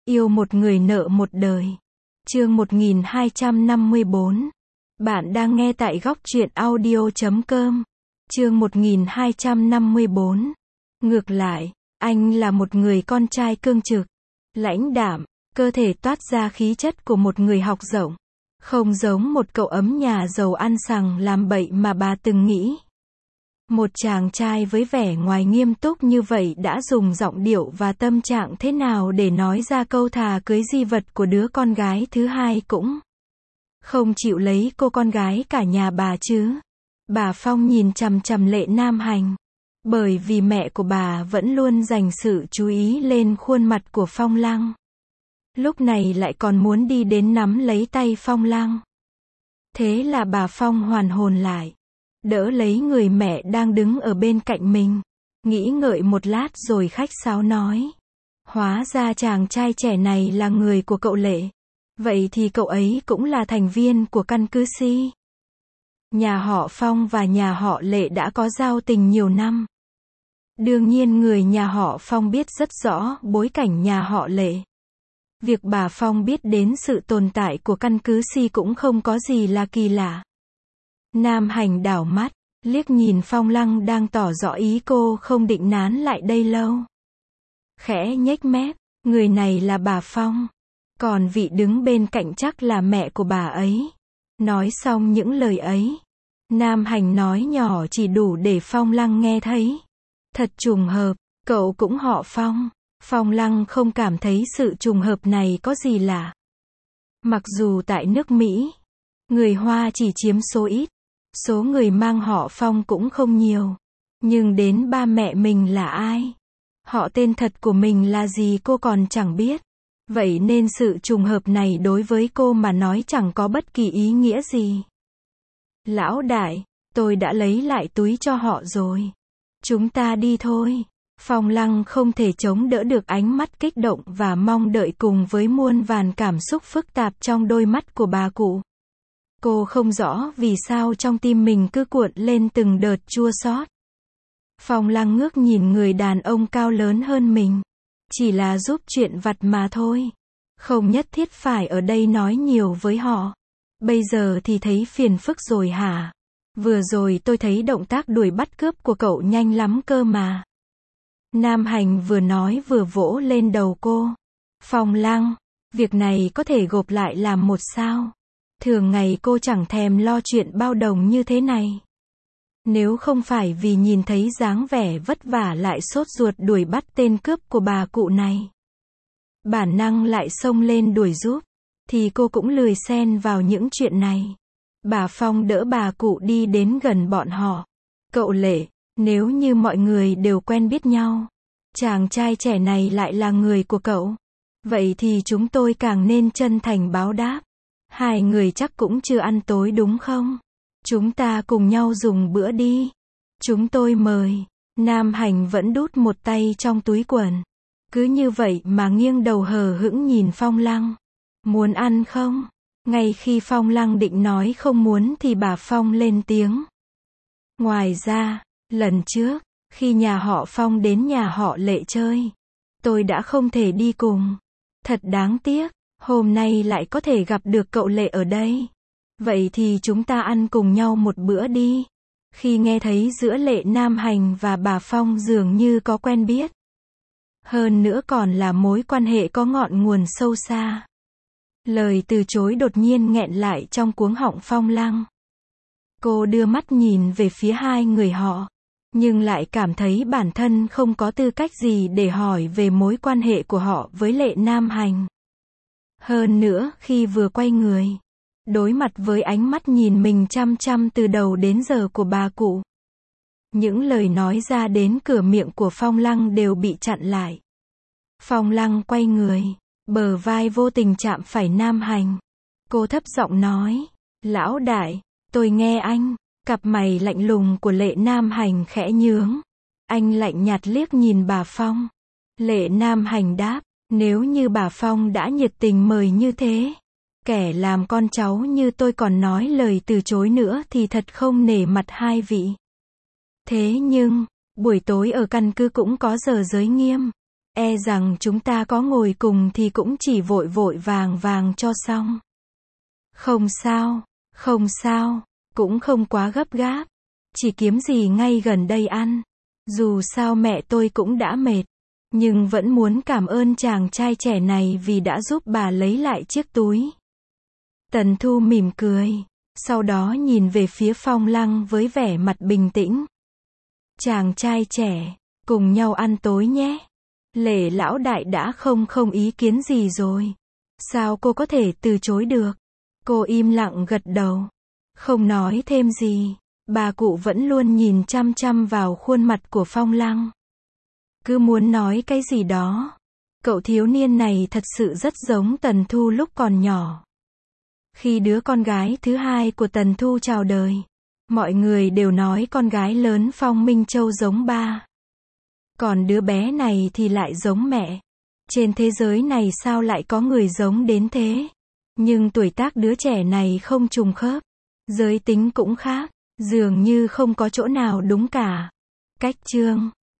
Yêu một người nợ một đời. Chương 1254. Bạn đang nghe tại góc truyện audio.com. Chương 1254. Ngược lại, anh là một người con trai cương trực, lãnh đạm, cơ thể toát ra khí chất của một người học rộng. Không giống một cậu ấm nhà giàu ăn xằng làm bậy mà bà từng nghĩ. Một chàng trai với vẻ ngoài nghiêm túc như vậy đã dùng giọng điệu và tâm trạng thế nào để nói ra câu thà cưới di vật của đứa con gái thứ hai cũng không chịu lấy cô con gái cả nhà bà chứ. Bà Phong nhìn chằm chằm Lệ Nam Hành. Bởi vì mẹ của bà vẫn luôn dành sự chú ý lên khuôn mặt của Phong Lăng. Lúc này lại còn muốn đi đến nắm lấy tay Phong Lăng. Thế là bà Phong hoàn hồn lại. Đỡ lấy người mẹ đang đứng ở bên cạnh mình. Nghĩ ngợi một lát rồi khách sáo nói. Hóa ra chàng trai trẻ này là người của cậu Lệ. Vậy thì cậu ấy cũng là thành viên của căn cứ Si. Nhà họ Phong và nhà họ Lệ đã có giao tình nhiều năm. Đương nhiên người nhà họ Phong biết rất rõ bối cảnh nhà họ Lệ. Việc bà Phong biết đến sự tồn tại của căn cứ Si cũng không có gì là kỳ lạ. Nam Hành đảo mắt, liếc nhìn Phong Lăng đang tỏ rõ ý cô không định nán lại đây lâu. Khẽ nhếch mép, người này là bà Phong. Còn vị đứng bên cạnh chắc là mẹ của bà ấy. Nói xong những lời ấy, Nam Hành nói nhỏ chỉ đủ để Phong Lăng nghe thấy. Thật trùng hợp, cậu cũng họ Phong. Phong Lăng không cảm thấy sự trùng hợp này có gì lạ. Mặc dù tại nước Mỹ, người Hoa chỉ chiếm số ít, số người mang họ Phong cũng không nhiều. Nhưng đến ba mẹ mình là ai? Họ tên thật của mình là gì cô còn chẳng biết. Vậy nên sự trùng hợp này đối với cô mà nói chẳng có bất kỳ ý nghĩa gì. Lão đại, tôi đã lấy lại túi cho họ rồi. Chúng ta đi thôi. Phong Lăng không thể chống đỡ được ánh mắt kích động và mong đợi cùng với muôn vàn cảm xúc phức tạp trong đôi mắt của bà cụ. Cô không rõ vì sao trong tim mình cứ cuộn lên từng đợt chua xót. Phong Lăng ngước nhìn người đàn ông cao lớn hơn mình. Chỉ là giúp chuyện vặt mà thôi. Không nhất thiết phải ở đây nói nhiều với họ. Bây giờ thì thấy phiền phức rồi hả? Vừa rồi tôi thấy động tác đuổi bắt cướp của cậu nhanh lắm cơ mà. Nam Hành vừa nói vừa vỗ lên đầu cô. Phong Lăng, việc này có thể gộp lại làm một sao? Thường ngày cô chẳng thèm lo chuyện bao đồng như thế này. Nếu không phải vì nhìn thấy dáng vẻ vất vả lại sốt ruột đuổi bắt tên cướp của bà cụ này. Bản năng lại xông lên đuổi giúp, thì cô cũng lười xen vào những chuyện này. Bà Phong đỡ bà cụ đi đến gần bọn họ. Cậu Lệ, nếu như mọi người đều quen biết nhau, chàng trai trẻ này lại là người của cậu, vậy thì chúng tôi càng nên chân thành báo đáp. Hai người chắc cũng chưa ăn tối đúng không? Chúng ta cùng nhau dùng bữa đi. Chúng tôi mời. Nam Hành vẫn đút một tay trong túi quần. Cứ như vậy mà nghiêng đầu hờ hững nhìn Phong Lăng. Muốn ăn không? Ngay khi Phong Lăng định nói không muốn thì bà Phong lên tiếng. Ngoài ra, lần trước, khi nhà họ Phong đến nhà họ Lệ chơi, tôi đã không thể đi cùng. Thật đáng tiếc, hôm nay lại có thể gặp được cậu Lệ ở đây. Vậy thì chúng ta ăn cùng nhau một bữa đi. Khi nghe thấy giữa Lệ Nam Hành và bà Phong dường như có quen biết. Hơn nữa còn là mối quan hệ có ngọn nguồn sâu xa. Lời từ chối đột nhiên nghẹn lại trong cuống họng Phong Lăng. Cô đưa mắt nhìn về phía hai người họ. Nhưng lại cảm thấy bản thân không có tư cách gì để hỏi về mối quan hệ của họ với Lệ Nam Hành. Hơn nữa, khi vừa quay người, đối mặt với ánh mắt nhìn mình chăm chăm từ đầu đến giờ của bà cụ. Những lời nói ra đến cửa miệng của Phong Lăng đều bị chặn lại. Phong Lăng quay người, bờ vai vô tình chạm phải Nam Hành. Cô thấp giọng nói, lão đại, tôi nghe anh. Cặp mày lạnh lùng của Lệ Nam Hành khẽ nhướng. Anh lạnh nhạt liếc nhìn bà Phong. Lệ Nam Hành đáp, nếu như bà Phong đã nhiệt tình mời như thế, kẻ làm con cháu như tôi còn nói lời từ chối nữa thì thật không nể mặt hai vị. Thế nhưng, buổi tối ở căn cứ cũng có giờ giới nghiêm. E rằng chúng ta có ngồi cùng thì cũng chỉ vội vội vàng vàng cho xong. Không sao, cũng không quá gấp gáp. Chỉ kiếm gì ngay gần đây ăn. Dù sao mẹ tôi cũng đã mệt. Nhưng vẫn muốn cảm ơn chàng trai trẻ này vì đã giúp bà lấy lại chiếc túi. Tần Thu mỉm cười. Sau đó nhìn về phía Phong Lăng với vẻ mặt bình tĩnh. Chàng trai trẻ, cùng nhau ăn tối nhé. Lệ lão đại đã không ý kiến gì rồi. Sao cô có thể từ chối được? Cô im lặng gật đầu. Không nói thêm gì. Bà cụ vẫn luôn nhìn chăm chăm vào khuôn mặt của Phong Lăng. Cứ muốn nói cái gì đó. Cậu thiếu niên này thật sự rất giống Tần Thu lúc còn nhỏ. Khi đứa con gái thứ hai của Tần Thu chào đời, mọi người đều nói con gái lớn Phong Minh Châu giống ba. Còn đứa bé này thì lại giống mẹ. Trên thế giới này sao lại có người giống đến thế? Nhưng tuổi tác đứa trẻ này không trùng khớp. Giới tính cũng khác. Dường như không có chỗ nào đúng cả. Cách chương